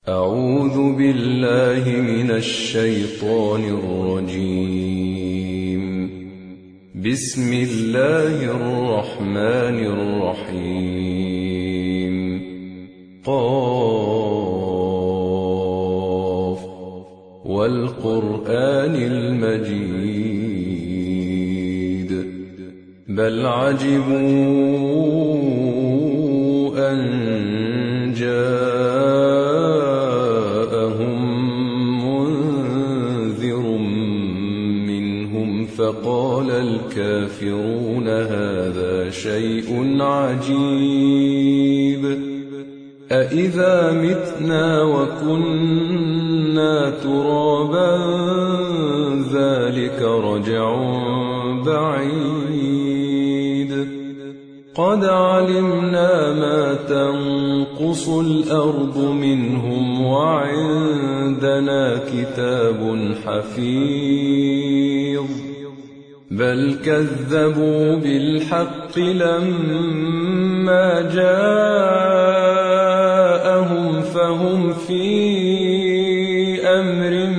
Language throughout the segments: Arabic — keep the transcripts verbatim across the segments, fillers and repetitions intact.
أعوذ بالله من الشيطان الرجيم. بسم الله الرحمن الرحيم. قاف والقرآن المجيد. بل عجبوا أن جاءهم منذر منهم فقال الكافرون هذا شيء عجيب. أإذا متنا وكنا ترابا ذلك رجع بعيد. قد علمنا ما تنقص الأرض منهم وعندنا كتاب حفيظ. بل كذبوا بالحق لما جاءهم فهم في أمر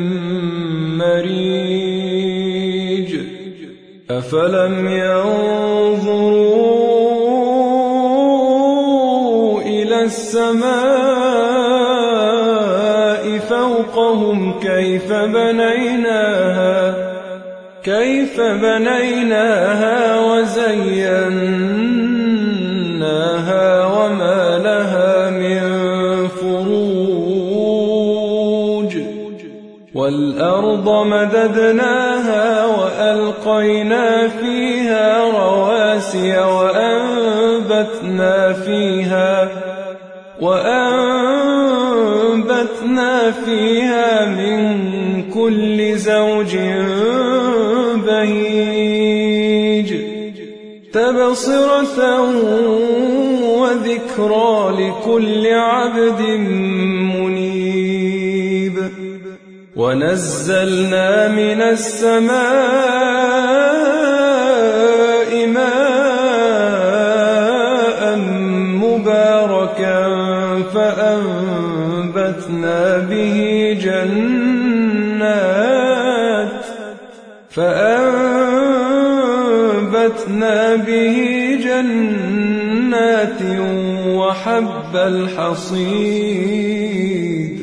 مريج. أفلم ينظروا إلى السماء فوقهم كيف بنيناها كيف بنيناها وزيناها وما لها من فروج. والأرض مددناها وألقينا فيها رواسي وأنبتنا فيها وأنبتنا فيها من كل زوج بهيج. تبصرة وذكرى لكل عبد منيب. ونزلنا من السماء ماء مباركا فأنبتنا به جنات فأنبتنا به جنات وحب الحصيد.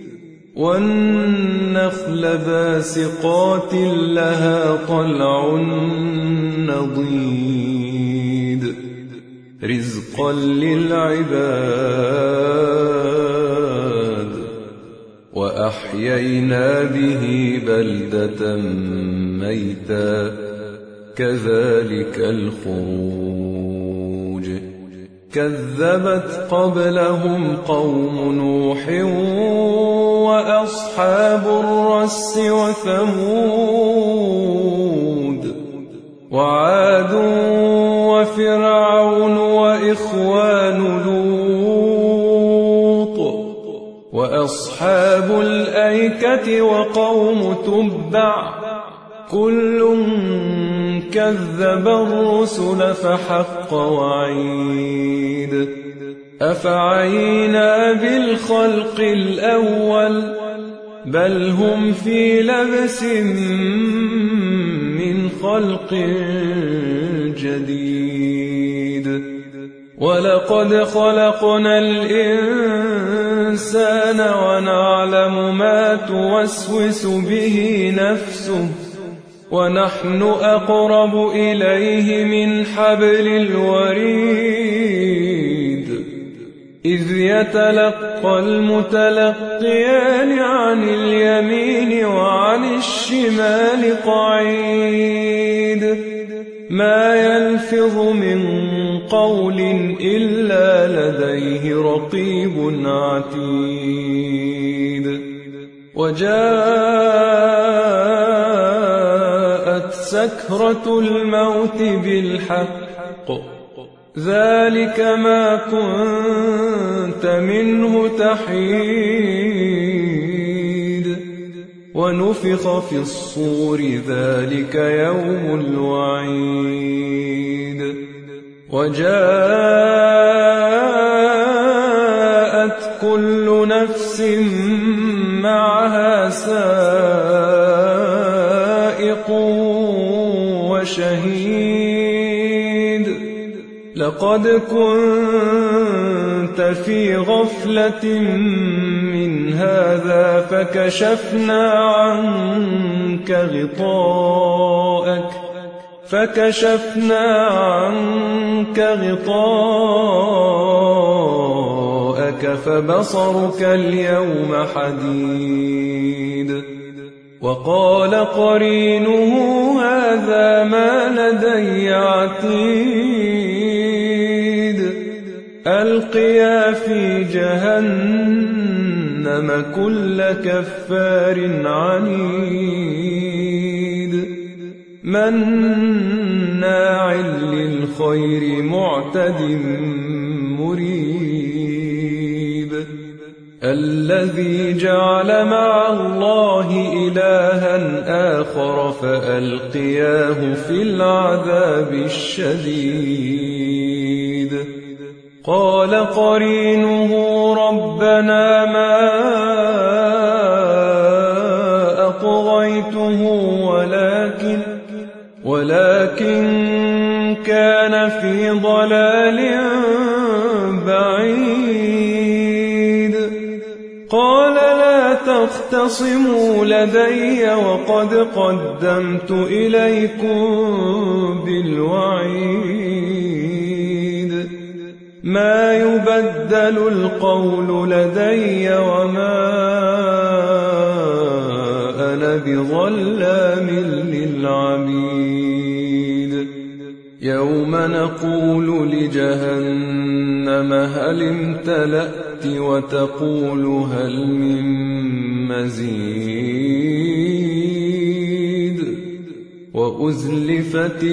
والنخل باسقات لها طلع نضيد رزقا للعباد. وأحيينا به بلدة ميتا كذلك الخروج. كذبت قبلهم قوم نوح وأصحاب الرس وثمود وعاد وفرعون وإخوان لوط وأصحاب الأيكة وقوم تبع كل كذب الرسل فحق وعيد. أفعينا بالخلق الأول بل هم في لبس من خلق جديد. ولقد خلقنا الإنسان ونعلم ما توسوس به نفسه ونحن أقرب إليه من حبل الوريد. إذ يتلقى المتلقيان عن اليمين وعن الشمال قعيد. ما يلفظ من قول إلا لديه رقيب عتيد. وجاءت سكرة الموت بالحق ذلك ما كنت منه تحيد. ونفخ في الصور ذلك يوم الوعيد. وجاءت كل كل نفس معها سائق وشهيد لقد كنت في غفلة من هذا فكشفنا عنك غطاءك فكشفنا عنك غطاءك فبصرك اليوم حديد وقال قرينه هذا ما لدي عتيد ألقيا في جهنم كل كفار عنيد مناع للخير معتد مريب الذي جعل مع الله إلها آخر فألقياه في العذاب الشديد قال قرينه ربنا ما أطغيته ولكن ولكن كان في ضلال بعيد قال لا تختصموا لدي وقد قدمت إليكم بالوعيد ما يبدل القول لدي وما أنا بظلام للعبيد يوم نقول لجهنم هل امتلأت وتقول هل من مزيد وأزلفت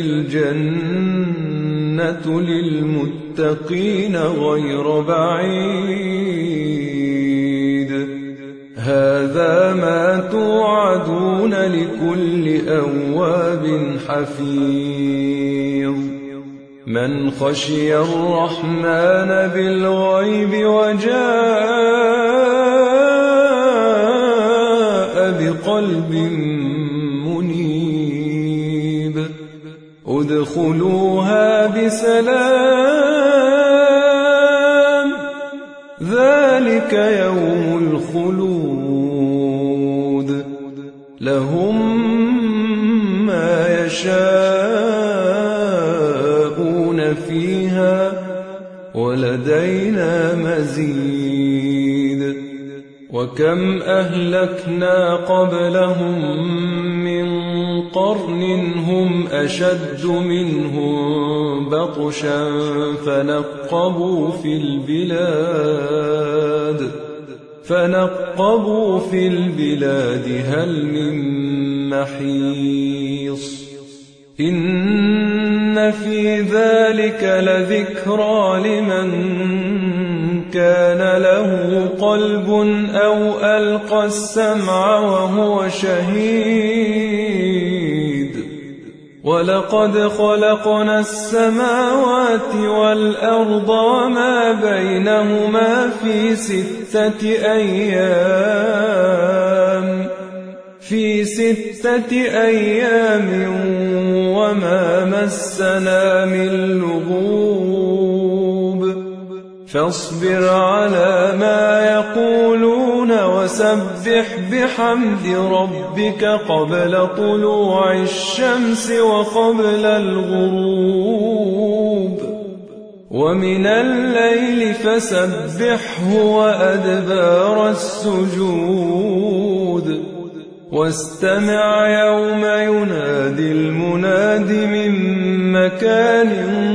الجنة للمتقين غير بعيد هذا ما توعدون لكل أواب حفيظ من خشي الرحمن بالغيب وجاء بقلب منيب ادخلوها بسلام ذلك يوم الخلود لهم ما يشاءون فيها ولدينا مزيد وكم أهلكنا قبلهم من قرن هم أشد منهم بطشا فنقبوا في البلاد فنقبوا في البلاد هل من محيص إن في ذلك لذكرى لمن كان له قلب أو ألقى السمع وهو شهيد ولقد خلقنا السماوات والأرض وما بينهما في ستة أيام في ستة أيام وما مسنا من لغوب فاصبر على ما يقولون وسبح بحمد ربك قبل طلوع الشمس وقبل الغروب ومن الليل فسبحه وأدبار السجود واستمع يوم ينادي المناد من مكان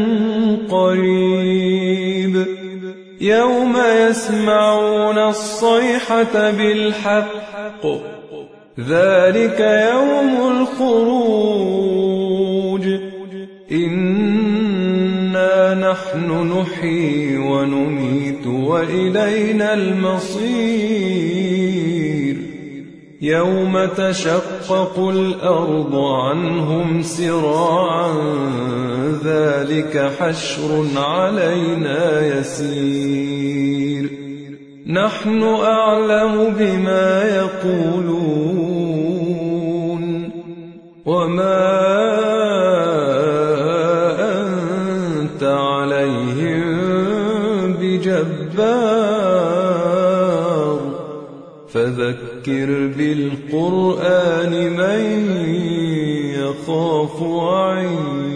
قريب يوم يسمعون الصيحة بالحق ذلك يوم الخروج إنا نحن نحيي ونميت وإلينا المصير يوم تشقق الأرض عنهم سراعا ذلك حشر علينا يسير نحن أعلم بما يقولون وما أنت عليهم بجبار فذكر بالقرآن من يخاف وعيد